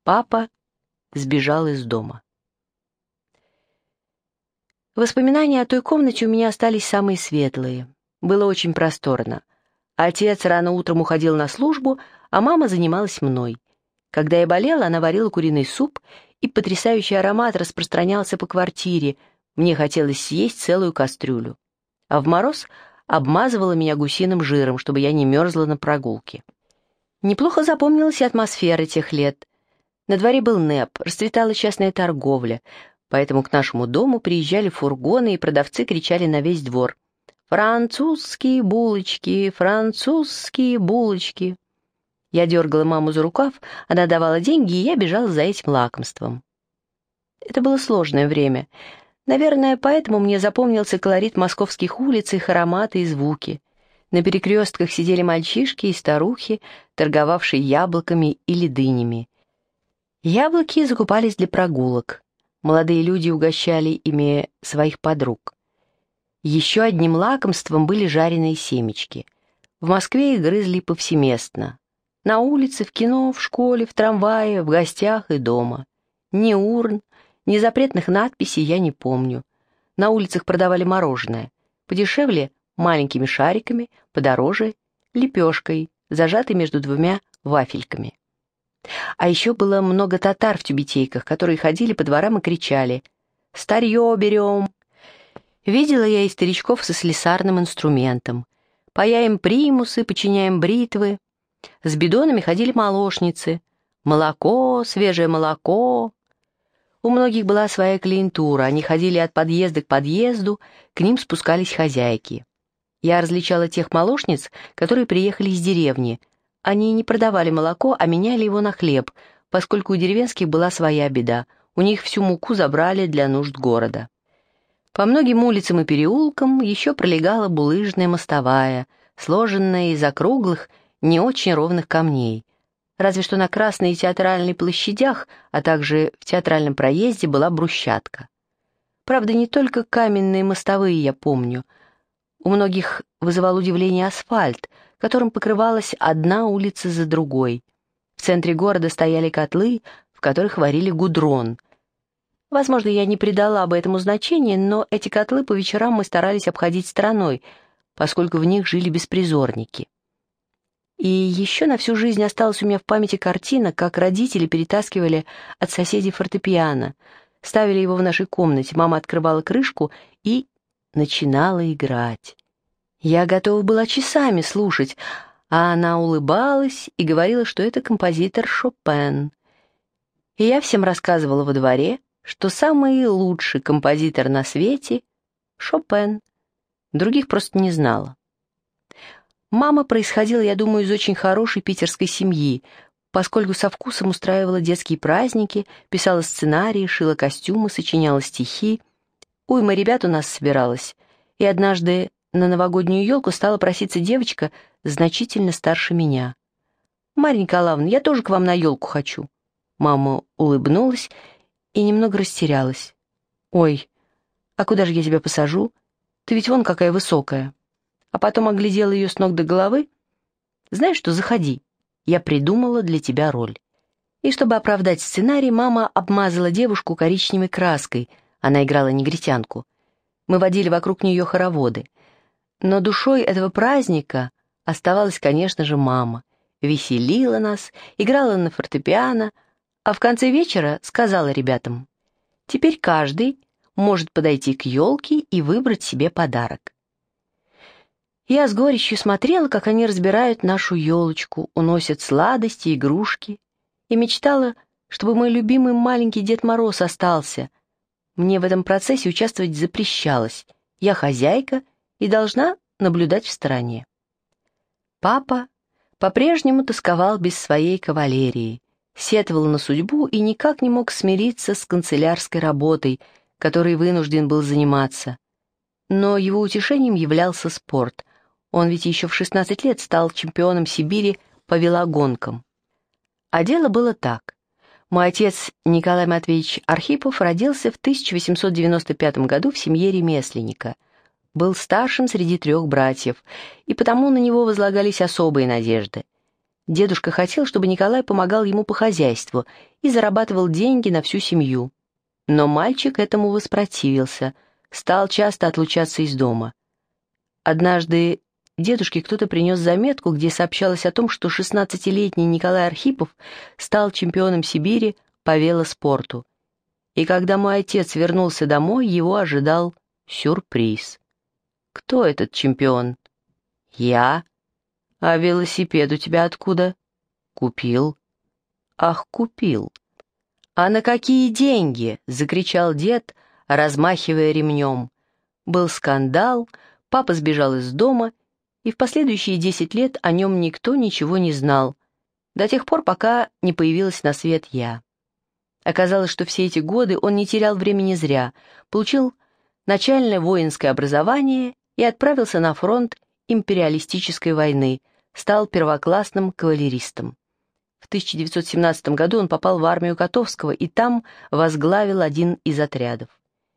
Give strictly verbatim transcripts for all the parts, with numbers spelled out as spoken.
Папа сбежал из дома. Воспоминания о той комнате у меня остались самые светлые. Было очень просторно. Отец рано утром уходил на службу, а мама занималась мной. Когда я болела, она варила куриный суп, и потрясающий аромат распространялся по квартире. Мне хотелось съесть целую кастрюлю. А в мороз обмазывала меня гусиным жиром, чтобы я не мерзла на прогулке. Неплохо запомнилась и атмосфера тех лет. На дворе был НЭП, расцветала частная торговля, поэтому к нашему дому приезжали фургоны, и продавцы кричали на весь двор: «Французские булочки, французские булочки». Я дергала маму за рукав, она давала деньги, и я бежала за этим лакомством. Это было сложное время. Наверное, поэтому мне запомнился колорит московских улиц, их ароматы и звуки. На перекрестках сидели мальчишки и старухи, торговавшие яблоками или дынями. Яблоки закупались для прогулок. Молодые люди угощали ими своих подруг. Еще одним лакомством были жареные семечки. В Москве их грызли повсеместно. На улице, в кино, в школе, в трамвае, в гостях и дома. Ни урн, ни запретных надписей я не помню. На улицах продавали мороженое. Подешевле — маленькими шариками, подороже — лепешкой, зажатой между двумя вафельками. А еще было много татар в тюбетейках, которые ходили по дворам и кричали: «Старье берем!». Видела я и старичков со слесарным инструментом. Паяем примусы, починяем бритвы. С бидонами ходили молочницы. Молоко, свежее молоко. У многих была своя клиентура, они ходили от подъезда к подъезду, к ним спускались хозяйки. Я различала тех молочниц, которые приехали из деревни. Они не продавали молоко, а меняли его на хлеб, поскольку у деревенских была своя беда, у них всю муку забрали для нужд города. По многим улицам и переулкам еще пролегала булыжная мостовая, сложенная из округлых, не очень ровных камней. Разве что на Красной и Театральной площадях, а также в Театральном проезде была брусчатка. Правда, не только каменные мостовые я помню. У многих вызывал удивление асфальт, которым покрывалась одна улица за другой. В центре города стояли котлы, в которых варили гудрон. Возможно, я не придала бы этому значения, но эти котлы по вечерам мы старались обходить стороной, поскольку в них жили беспризорники. И еще на всю жизнь осталась у меня в памяти картина, как родители перетаскивали от соседей фортепиано, ставили его в нашей комнате, мама открывала крышку и начинала играть. Я готова была часами слушать, а она улыбалась и говорила, что это композитор Шопен. И я всем рассказывала во дворе, что самый лучший композитор на свете — Шопен. Других просто не знала. Мама происходила, я думаю, из очень хорошей питерской семьи, поскольку со вкусом устраивала детские праздники, писала сценарии, шила костюмы, сочиняла стихи. Уйма ребят у нас собиралась, и однажды на новогоднюю елку стала проситься девочка значительно старше меня. «Марья Николаевна, я тоже к вам на елку хочу». Мама улыбнулась и немного растерялась. «Ой, а куда же я тебя посажу? Ты ведь вон какая высокая». А потом оглядела ее с ног до головы. «Знаешь что, заходи, я придумала для тебя роль». И чтобы оправдать сценарий, мама обмазала девушку коричневой краской, она играла негритянку. Мы водили вокруг нее хороводы. Но душой этого праздника оставалась, конечно же, мама. Веселила нас, играла на фортепиано, а в конце вечера сказала ребятам: «Теперь каждый может подойти к елке и выбрать себе подарок». Я с горечью смотрела, как они разбирают нашу елочку, уносят сладости, игрушки, и мечтала, чтобы мой любимый маленький Дед Мороз остался. Мне в этом процессе участвовать запрещалось. Я хозяйка и должна наблюдать в стороне. Папа по-прежнему тосковал без своей кавалерии, сетовал на судьбу и никак не мог смириться с канцелярской работой, которой вынужден был заниматься. Но его утешением являлся спорт. Он ведь еще в шестнадцать лет стал чемпионом Сибири по велогонкам. А дело было так. Мой отец Николай Матвеевич Архипов родился в тысяча восемьсот девяносто пятом году в семье ремесленника. Был старшим среди трех братьев, и потому на него возлагались особые надежды. Дедушка хотел, чтобы Николай помогал ему по хозяйству и зарабатывал деньги на всю семью. Но мальчик этому воспротивился, стал часто отлучаться из дома. Однажды дедушке кто-то принес заметку, где сообщалось о том, что шестнадцатилетний Николай Архипов стал чемпионом Сибири по велоспорту. И когда мой отец вернулся домой, его ожидал сюрприз. «Кто этот чемпион?» «Я». «А велосипед у тебя откуда?» «Купил». «Ах, купил». «А на какие деньги?» — закричал дед, размахивая ремнем. Был скандал, папа сбежал из дома, и в последующие десять лет о нем никто ничего не знал, до тех пор, пока не появилась на свет я. Оказалось, что все эти годы он не терял времени зря, получил начальное воинское образование и отправился на фронт империалистической войны, стал первоклассным кавалеристом. В тысяча девятьсот семнадцатом году он попал в армию Котовского и там возглавил один из отрядов.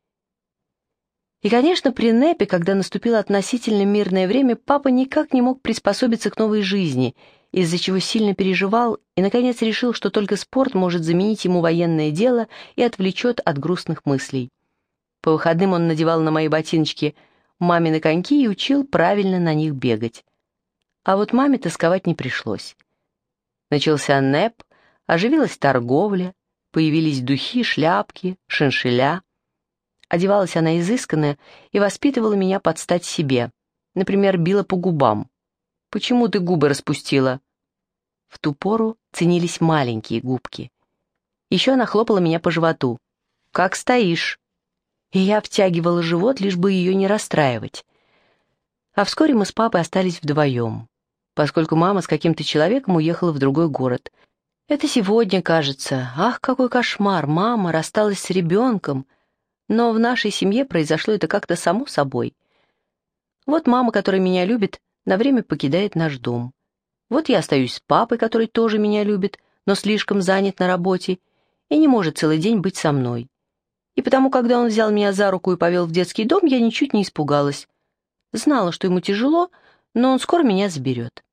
И, конечно, при НЭПе, когда наступило относительно мирное время, папа никак не мог приспособиться к новой жизни, из-за чего сильно переживал и, наконец, решил, что только спорт может заменить ему военное дело и отвлечет от грустных мыслей. По выходным он надевал на мои ботиночки мамины коньки и учил правильно на них бегать. А вот маме тосковать не пришлось. Начался НЭП, оживилась торговля, появились духи, шляпки, шиншилля. Одевалась она изысканно и воспитывала меня под стать себе. Например, била по губам. «Почему ты губы распустила?» В ту пору ценились маленькие губки. Еще она хлопала меня по животу. «Как стоишь?» И я втягивала живот, лишь бы ее не расстраивать. А вскоре мы с папой остались вдвоем, поскольку мама с каким-то человеком уехала в другой город. Это сегодня кажется. Ах, какой кошмар! Мама рассталась с ребенком. Но в нашей семье произошло это как-то само собой. Вот мама, которая меня любит, на время покидает наш дом. Вот я остаюсь с папой, который тоже меня любит, но слишком занят на работе и не может целый день быть со мной. И потому, когда он взял меня за руку и повел в детский дом, я ничуть не испугалась. Знала, что ему тяжело, но он скоро меня заберет.